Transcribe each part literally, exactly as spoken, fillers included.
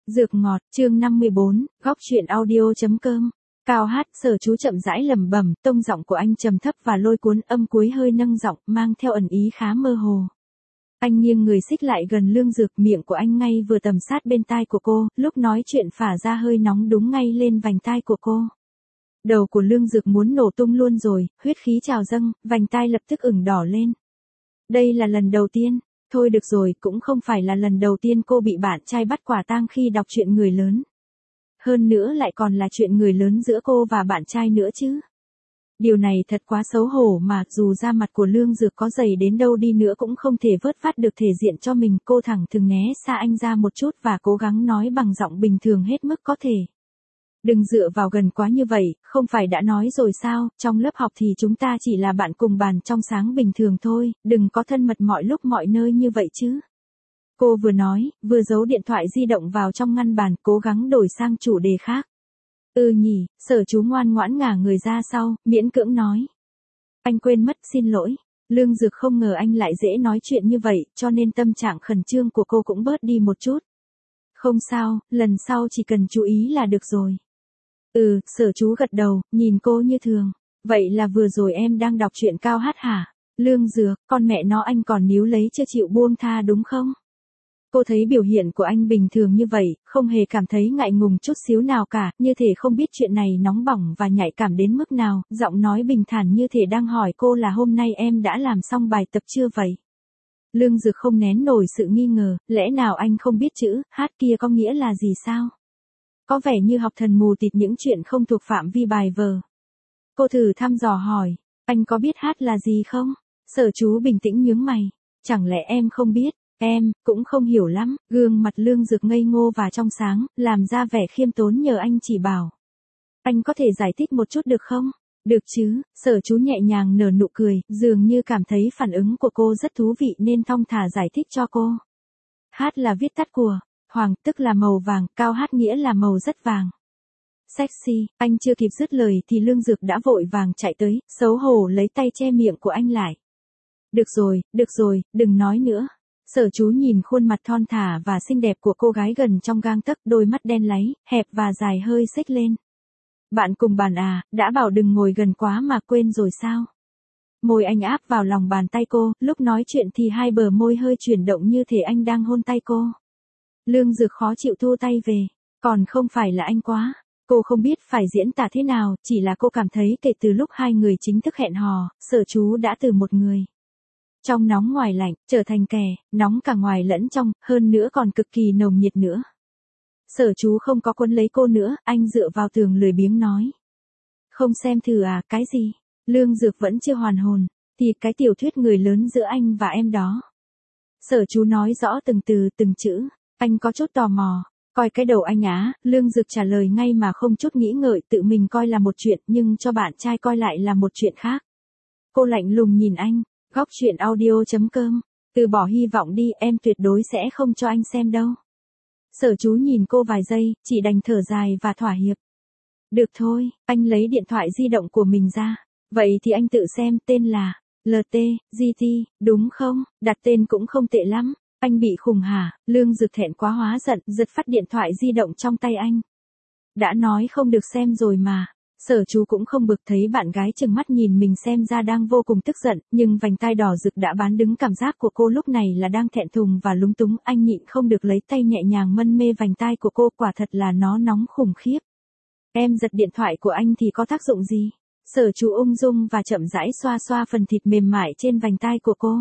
Dược ngọt, chương năm mươi bốn, góc truyện audio.com. Cao hát, Sở Chú chậm rãi lẩm bẩm, tông giọng của anh trầm thấp và lôi cuốn, âm cuối hơi nâng giọng, mang theo ẩn ý khá mơ hồ. Anh nghiêng người xích lại gần Lương Dược, miệng của anh ngay vừa tầm sát bên tai của cô, lúc nói chuyện phả ra hơi nóng đúng ngay lên vành tai của cô. Đầu của Lương Dược muốn nổ tung luôn rồi, huyết khí trào dâng, vành tai lập tức ửng đỏ lên. Đây là lần đầu tiên. Thôi được rồi, cũng không phải là lần đầu tiên cô bị bạn trai bắt quả tang khi đọc truyện người lớn. Hơn nữa lại còn là chuyện người lớn giữa cô và bạn trai nữa chứ. Điều này thật quá xấu hổ mà, dù da mặt của Lương Dược có dày đến đâu đi nữa cũng không thể vớt vát được thể diện cho mình. Cô thẳng thừng né xa anh ra một chút và cố gắng nói bằng giọng bình thường hết mức có thể. Đừng dựa vào gần quá như vậy, không phải đã nói rồi sao, trong lớp học thì chúng ta chỉ là bạn cùng bàn trong sáng bình thường thôi, đừng có thân mật mọi lúc mọi nơi như vậy chứ. Cô vừa nói, vừa giấu điện thoại di động vào trong ngăn bàn, cố gắng đổi sang chủ đề khác. Ừ nhỉ, Sở Chú ngoan ngoãn ngả người ra sau, miễn cưỡng nói. Anh quên mất, xin lỗi. Lương Dược không ngờ anh lại dễ nói chuyện như vậy, cho nên tâm trạng khẩn trương của cô cũng bớt đi một chút. Không sao, lần sau chỉ cần chú ý là được rồi. Ừ, Sở Chú gật đầu, nhìn cô như thường. Vậy là vừa rồi em đang đọc truyện Cao hát hả? Lương Dược, con mẹ nó anh còn níu lấy chưa chịu buông tha đúng không? Cô thấy biểu hiện của anh bình thường như vậy, không hề cảm thấy ngại ngùng chút xíu nào cả, như thể không biết chuyện này nóng bỏng và nhạy cảm đến mức nào, giọng nói bình thản như thể đang hỏi cô là hôm nay em đã làm xong bài tập chưa vậy? Lương Dược không nén nổi sự nghi ngờ, lẽ nào anh không biết chữ, hát kia có nghĩa là gì sao? Có vẻ như học thần mù tịt những chuyện không thuộc phạm vi bài vở. Cô thử thăm dò hỏi, anh có biết hát là gì không? Sở Chú bình tĩnh nhướng mày, chẳng lẽ em không biết? Em, cũng không hiểu lắm, gương mặt Lương Dược ngây ngô và trong sáng, làm ra vẻ khiêm tốn nhờ anh chỉ bảo. Anh có thể giải thích một chút được không? Được chứ, Sở Chú nhẹ nhàng nở nụ cười, dường như cảm thấy phản ứng của cô rất thú vị nên thong thả giải thích cho cô. Hát là viết tắt của Hoàng, tức là màu vàng, Cao hát nghĩa là màu rất vàng. Sexy, anh chưa kịp dứt lời thì Lương Dược đã vội vàng chạy tới, xấu hổ lấy tay che miệng của anh lại. Được rồi, được rồi, đừng nói nữa. Sở Chú nhìn khuôn mặt thon thả và xinh đẹp của cô gái gần trong gang tấc, đôi mắt đen láy, hẹp và dài hơi xếch lên. Bạn cùng bàn à, đã bảo đừng ngồi gần quá mà quên rồi sao? Môi anh áp vào lòng bàn tay cô, lúc nói chuyện thì hai bờ môi hơi chuyển động như thể anh đang hôn tay cô. Lương Dược khó chịu thu tay về, còn không phải là anh quá. Cô không biết phải diễn tả thế nào, chỉ là cô cảm thấy kể từ lúc hai người chính thức hẹn hò, Sở Chú đã từ một người trong nóng ngoài lạnh, trở thành kẻ, nóng cả ngoài lẫn trong, hơn nữa còn cực kỳ nồng nhiệt nữa. Sở Chú không có quấn lấy cô nữa, anh dựa vào tường lười biếng nói. Không xem thử à, cái gì? Lương Dược vẫn chưa hoàn hồn, thì cái tiểu thuyết người lớn giữa anh và em đó. Sở Chú nói rõ từng từ, từng chữ, anh có chút tò mò. Coi cái đầu anh á, Lương Dược trả lời ngay mà không chút nghĩ ngợi, tự mình coi là một chuyện nhưng cho bạn trai coi lại là một chuyện khác. Cô lạnh lùng nhìn anh, góc truyện audio.com, từ bỏ hy vọng đi, em tuyệt đối sẽ không cho anh xem đâu. Sở Chú nhìn cô vài giây, chỉ đành thở dài và thỏa hiệp. Được thôi, anh lấy điện thoại di động của mình ra. Vậy thì anh tự xem, tên là lờ tê, giê tê, đúng không? Đặt tên cũng không tệ lắm. Anh bị khùng hả? Lương Dược thẹn quá hóa giận, giật phát điện thoại di động trong tay anh. Đã nói không được xem rồi mà. Sở Chú cũng không bực thấy bạn gái trừng mắt nhìn mình xem ra đang vô cùng tức giận, nhưng vành tai đỏ rực đã bán đứng cảm giác của cô lúc này là đang thẹn thùng và lúng túng, anh nhịn không được lấy tay nhẹ nhàng mân mê vành tai của cô, quả thật là nó nóng khủng khiếp. Em giật điện thoại của anh thì có tác dụng gì? Sở Chú ung dung và chậm rãi xoa xoa phần thịt mềm mại trên vành tai của cô.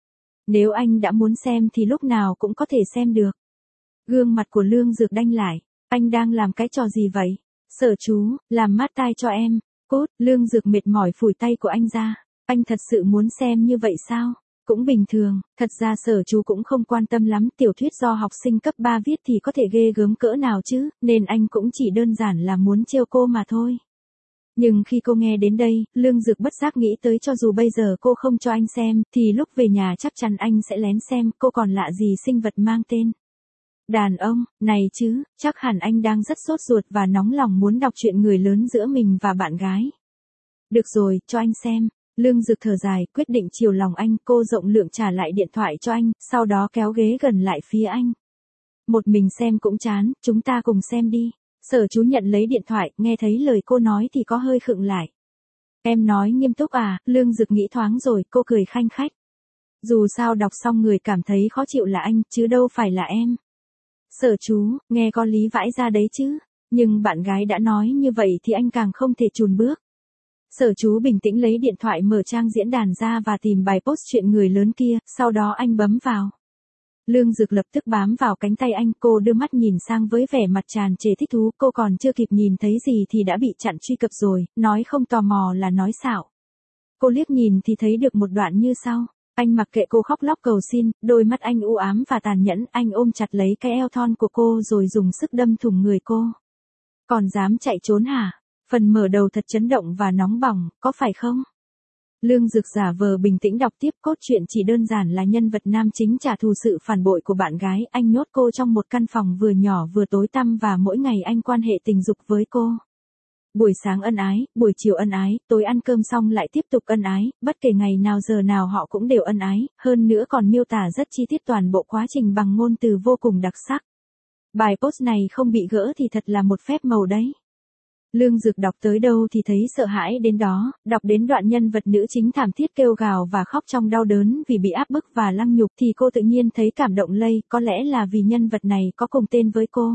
Nếu anh đã muốn xem thì lúc nào cũng có thể xem được. Gương mặt của Lương Dược đanh lại, anh đang làm cái trò gì vậy? Sở Chú, làm mát tai cho em. Cốt, Lương Dược mệt mỏi phủi tay của anh ra. Anh thật sự muốn xem như vậy sao? Cũng bình thường, thật ra Sở Chú cũng không quan tâm lắm, tiểu thuyết do học sinh cấp ba viết thì có thể ghê gớm cỡ nào chứ, nên anh cũng chỉ đơn giản là muốn trêu cô mà thôi. Nhưng khi cô nghe đến đây, Lương Dược bất giác nghĩ tới cho dù bây giờ cô không cho anh xem, thì lúc về nhà chắc chắn anh sẽ lén xem, cô còn lạ gì sinh vật mang tên đàn ông, này chứ, chắc hẳn anh đang rất sốt ruột và nóng lòng muốn đọc chuyện người lớn giữa mình và bạn gái. Được rồi, cho anh xem. Lương Dược thở dài, quyết định chiều lòng anh, cô rộng lượng trả lại điện thoại cho anh, sau đó kéo ghế gần lại phía anh. Một mình xem cũng chán, chúng ta cùng xem đi. Sở chú nhận lấy điện thoại, nghe thấy lời cô nói thì có hơi khựng lại. Em nói nghiêm túc à, Lương Dực nghĩ thoáng rồi, cô cười khanh khách. Dù sao đọc xong người cảm thấy khó chịu là anh, chứ đâu phải là em. Sở chú, nghe có lý vãi ra đấy chứ. Nhưng bạn gái đã nói như vậy thì anh càng không thể chùn bước. Sở chú bình tĩnh lấy điện thoại mở trang diễn đàn ra và tìm bài post chuyện người lớn kia, sau đó anh bấm vào. Lương Dực lập tức bám vào cánh tay anh, cô đưa mắt nhìn sang với vẻ mặt tràn trề thích thú, cô còn chưa kịp nhìn thấy gì thì đã bị chặn truy cập rồi, nói không tò mò là nói xạo. Cô liếc nhìn thì thấy được một đoạn như sau. Anh mặc kệ cô khóc lóc cầu xin, đôi mắt anh u ám và tàn nhẫn, anh ôm chặt lấy cái eo thon của cô rồi dùng sức đâm thủng người cô. Còn dám chạy trốn hả? Phần mở đầu thật chấn động và nóng bỏng, có phải không? Lương Dực giả vờ bình tĩnh đọc tiếp, cốt truyện chỉ đơn giản là nhân vật nam chính trả thù sự phản bội của bạn gái, anh nhốt cô trong một căn phòng vừa nhỏ vừa tối tăm và mỗi ngày anh quan hệ tình dục với cô. Buổi sáng ân ái, buổi chiều ân ái, tối ăn cơm xong lại tiếp tục ân ái, bất kể ngày nào giờ nào họ cũng đều ân ái, hơn nữa còn miêu tả rất chi tiết toàn bộ quá trình bằng ngôn từ vô cùng đặc sắc. Bài post này không bị gỡ thì thật là một phép màu đấy. Lương Dực đọc tới đâu thì thấy sợ hãi đến đó, đọc đến đoạn nhân vật nữ chính thảm thiết kêu gào và khóc trong đau đớn vì bị áp bức và lăng nhục thì cô tự nhiên thấy cảm động lây, có lẽ là vì nhân vật này có cùng tên với cô.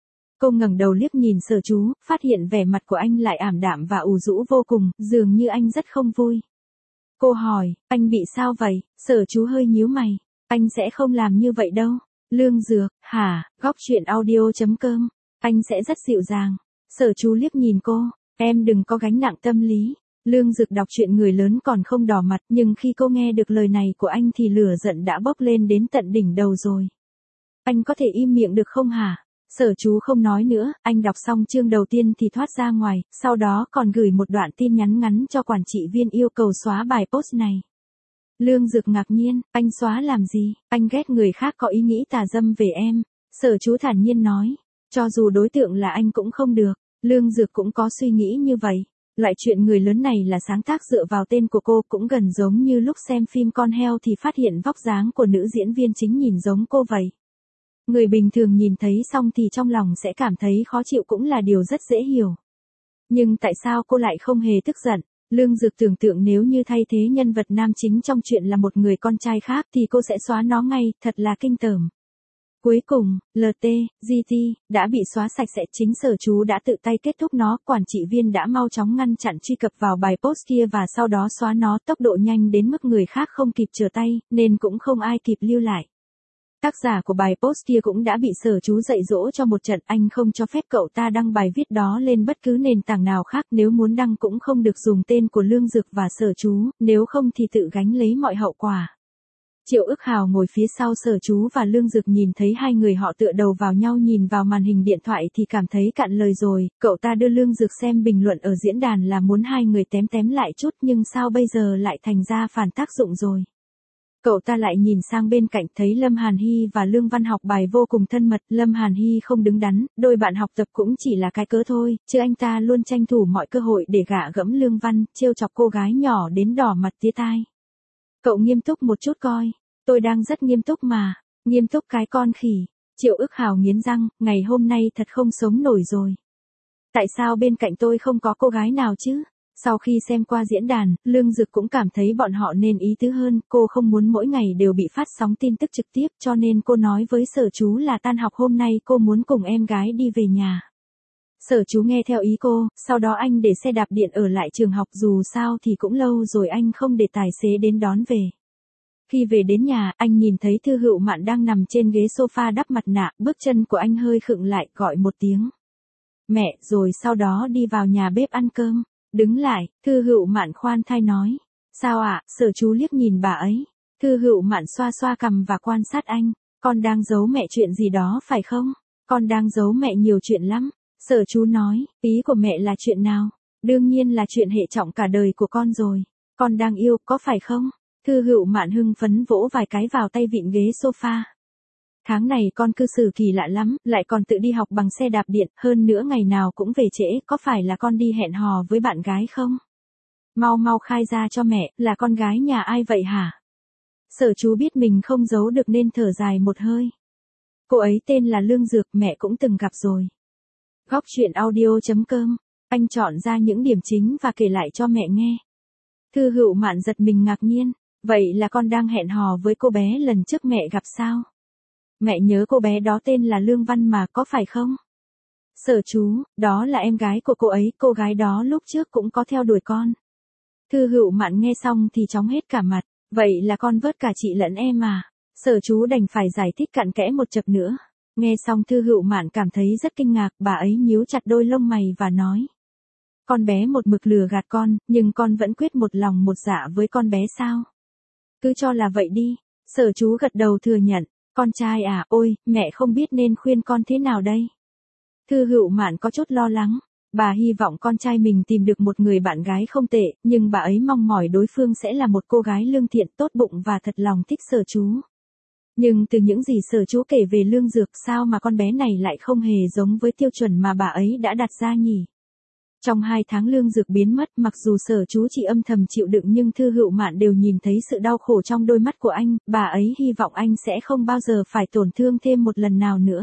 Cô ngẩng đầu liếc nhìn Sở chú, phát hiện vẻ mặt của anh lại ảm đạm và ủ rũ vô cùng, dường như anh rất không vui. Cô hỏi, anh bị sao vậy? Sở chú hơi nhíu mày, anh sẽ không làm như vậy đâu. Lương Dực, hả, góc truyện audio chấm com, anh sẽ rất dịu dàng. Sở chú liếc nhìn cô, em đừng có gánh nặng tâm lý. Lương Dực đọc chuyện người lớn còn không đỏ mặt, nhưng khi cô nghe được lời này của anh thì lửa giận đã bốc lên đến tận đỉnh đầu rồi. Anh có thể im miệng được không hả? Sở chú không nói nữa, anh đọc xong chương đầu tiên thì thoát ra ngoài, sau đó còn gửi một đoạn tin nhắn ngắn cho quản trị viên yêu cầu xóa bài post này. Lương Dực ngạc nhiên, anh xóa làm gì? Anh ghét người khác có ý nghĩ tà dâm về em. Sở chú thản nhiên nói, cho dù đối tượng là anh cũng không được. Lương Dực cũng có suy nghĩ như vậy. Loại chuyện người lớn này là sáng tác dựa vào tên của cô, cũng gần giống như lúc xem phim Con heo thì phát hiện vóc dáng của nữ diễn viên chính nhìn giống cô vậy. Người bình thường nhìn thấy xong thì trong lòng sẽ cảm thấy khó chịu cũng là điều rất dễ hiểu. Nhưng tại sao cô lại không hề tức giận? Lương Dực tưởng tượng nếu như thay thế nhân vật nam chính trong chuyện là một người con trai khác thì cô sẽ xóa nó ngay, thật là kinh tởm. Cuối cùng, lờ tê, giê tê, đã bị xóa sạch sẽ, chính Sở chú đã tự tay kết thúc nó, quản trị viên đã mau chóng ngăn chặn truy cập vào bài post kia và sau đó xóa nó, tốc độ nhanh đến mức người khác không kịp trở tay, nên cũng không ai kịp lưu lại. Tác giả của bài post kia cũng đã bị Sở chú dạy dỗ cho một trận, anh không cho phép cậu ta đăng bài viết đó lên bất cứ nền tảng nào khác, nếu muốn đăng cũng không được dùng tên của Lương Dực và Sở chú, nếu không thì tự gánh lấy mọi hậu quả. Triệu Ức Hào ngồi phía sau Sở chú và Lương Dực nhìn thấy hai người họ tựa đầu vào nhau nhìn vào màn hình điện thoại thì cảm thấy cạn lời rồi, cậu ta đưa Lương Dực xem bình luận ở diễn đàn là muốn hai người tém tém lại chút nhưng sao bây giờ lại thành ra phản tác dụng rồi. Cậu ta lại nhìn sang bên cạnh thấy Lâm Hàn Hy và Lương Văn học bài vô cùng thân mật, Lâm Hàn Hy không đứng đắn, đôi bạn học tập cũng chỉ là cái cớ thôi, chứ anh ta luôn tranh thủ mọi cơ hội để gạ gẫm Lương Văn, trêu chọc cô gái nhỏ đến đỏ mặt tía tai. Cậu nghiêm túc một chút coi, tôi đang rất nghiêm túc mà, nghiêm túc cái con khỉ. Triệu Ức Hào nghiến răng, ngày hôm nay thật không sống nổi rồi. Tại sao bên cạnh tôi không có cô gái nào chứ? Sau khi xem qua diễn đàn, Lương Dực cũng cảm thấy bọn họ nên ý tứ hơn, cô không muốn mỗi ngày đều bị phát sóng tin tức trực tiếp cho nên cô nói với Sở chú là tan học hôm nay cô muốn cùng em gái đi về nhà. Sở chú nghe theo ý cô, sau đó anh để xe đạp điện ở lại trường học, dù sao thì cũng lâu rồi anh không để tài xế đến đón về. Khi về đến nhà, anh nhìn thấy Thư Hựu Mạn đang nằm trên ghế sofa đắp mặt nạ, bước chân của anh hơi khựng lại, gọi một tiếng mẹ, rồi sau đó đi vào nhà bếp ăn cơm. Đứng lại, Thư Hựu Mạn khoan thai nói. Sao ạ? Sở chú liếc nhìn bà ấy. Thư Hựu Mạn xoa xoa cằm và quan sát anh. Con đang giấu mẹ chuyện gì đó phải không? Con đang giấu mẹ nhiều chuyện lắm. Sở chú nói, ý của mẹ là chuyện nào? Đương nhiên là chuyện hệ trọng cả đời của con rồi. Con đang yêu, có phải không? Thư Hựu Mạn hưng phấn vỗ vài cái vào tay vịn ghế sofa. Tháng này con cư xử kỳ lạ lắm, lại còn tự đi học bằng xe đạp điện, hơn nữa ngày nào cũng về trễ, có phải là con đi hẹn hò với bạn gái không? Mau mau khai ra cho mẹ, là con gái nhà ai vậy hả? Sở chú biết mình không giấu được nên thở dài một hơi. Cô ấy tên là Lương Dược, mẹ cũng từng gặp rồi. Góc truyện audio.com, anh chọn ra những điểm chính và kể lại cho mẹ nghe. Thư Hựu Mạn giật mình ngạc nhiên, vậy là con đang hẹn hò với cô bé lần trước mẹ gặp sao? Mẹ nhớ cô bé đó tên là Lương Văn mà, có phải không? Sở chú, đó là em gái của cô ấy, cô gái đó lúc trước cũng có theo đuổi con. Thư Hựu Mạn nghe xong thì chóng hết cả mặt, vậy là con vớt cả chị lẫn em à? Sở chú đành phải giải thích cặn kẽ một chập nữa. Nghe xong Thư Hựu Mạn cảm thấy rất kinh ngạc, bà ấy nhíu chặt đôi lông mày và nói. Con bé một mực lừa gạt con, nhưng con vẫn quyết một lòng một dạ với con bé sao? Cứ cho là vậy đi. Sở chú gật đầu thừa nhận, con trai à, ôi, mẹ không biết nên khuyên con thế nào đây. Thư Hựu Mạn có chút lo lắng, bà hy vọng con trai mình tìm được một người bạn gái không tệ, nhưng bà ấy mong mỏi đối phương sẽ là một cô gái lương thiện, tốt bụng và thật lòng thích Sở chú. Nhưng từ những gì Sở chú kể về Lương Dược, sao mà con bé này lại không hề giống với tiêu chuẩn mà bà ấy đã đặt ra nhỉ? Trong hai tháng Lương Dược biến mất, mặc dù Sở chú chỉ âm thầm chịu đựng nhưng Thư Hựu Mạn đều nhìn thấy sự đau khổ trong đôi mắt của anh, bà ấy hy vọng anh sẽ không bao giờ phải tổn thương thêm một lần nào nữa.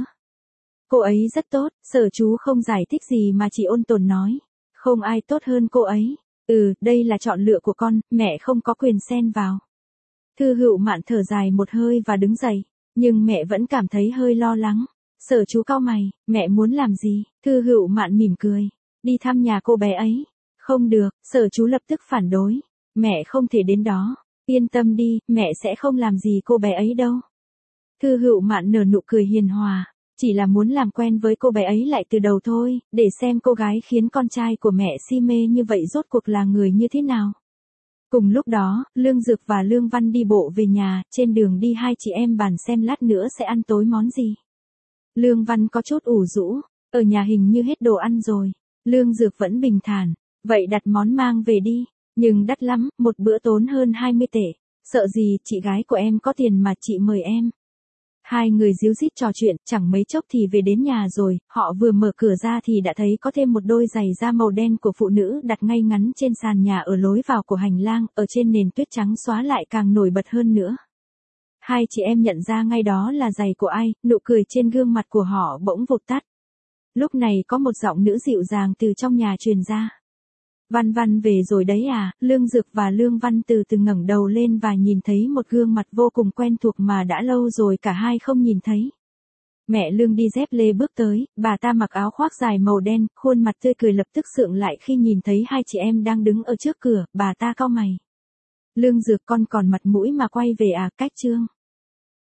Cô ấy rất tốt, Sở chú không giải thích gì mà chỉ ôn tồn nói. Không ai tốt hơn cô ấy. Ừ, đây là chọn lựa của con, mẹ không có quyền xen vào. Thư Hựu Mạn thở dài một hơi và đứng dậy, nhưng mẹ vẫn cảm thấy hơi lo lắng. Sở chú cau mày, mẹ muốn làm gì? Thư Hựu Mạn mỉm cười. Đi thăm nhà cô bé ấy. Không được, Sở chú lập tức phản đối. Mẹ không thể đến đó. Yên tâm đi, mẹ sẽ không làm gì cô bé ấy đâu. Thư Hựu Mạn nở nụ cười hiền hòa. Chỉ là muốn làm quen với cô bé ấy lại từ đầu thôi, để xem cô gái khiến con trai của mẹ si mê như vậy rốt cuộc là người như thế nào. Cùng lúc đó, Lương Dược và Lương Văn đi bộ về nhà, trên đường đi hai chị em bàn xem lát nữa sẽ ăn tối món gì. Lương Văn có chút ủ rũ, ở nhà hình như hết đồ ăn rồi. Lương Dược vẫn bình thản, vậy đặt món mang về đi, nhưng đắt lắm, một bữa tốn hơn hai mươi tệ. Sợ gì, chị gái của em có tiền mà chị mời em. Hai người díu dít trò chuyện, chẳng mấy chốc thì về đến nhà rồi, họ vừa mở cửa ra thì đã thấy có thêm một đôi giày da màu đen của phụ nữ đặt ngay ngắn trên sàn nhà ở lối vào của hành lang, ở trên nền tuyết trắng xóa lại càng nổi bật hơn nữa. Hai chị em nhận ra ngay đó là giày của ai, nụ cười trên gương mặt của họ bỗng vụt tắt. Lúc này có một giọng nữ dịu dàng từ trong nhà truyền ra. Văn Văn về rồi đấy à? Lương Dược và Lương Văn từ từ ngẩng đầu lên và nhìn thấy một gương mặt vô cùng quen thuộc mà đã lâu rồi cả hai không nhìn thấy. Mẹ Lương đi dép lê bước tới, bà ta mặc áo khoác dài màu đen, khuôn mặt tươi cười lập tức sượng lại khi nhìn thấy hai chị em đang đứng ở trước cửa, bà ta cau mày. Lương Dược, con còn mặt mũi mà quay về à? Cách chương.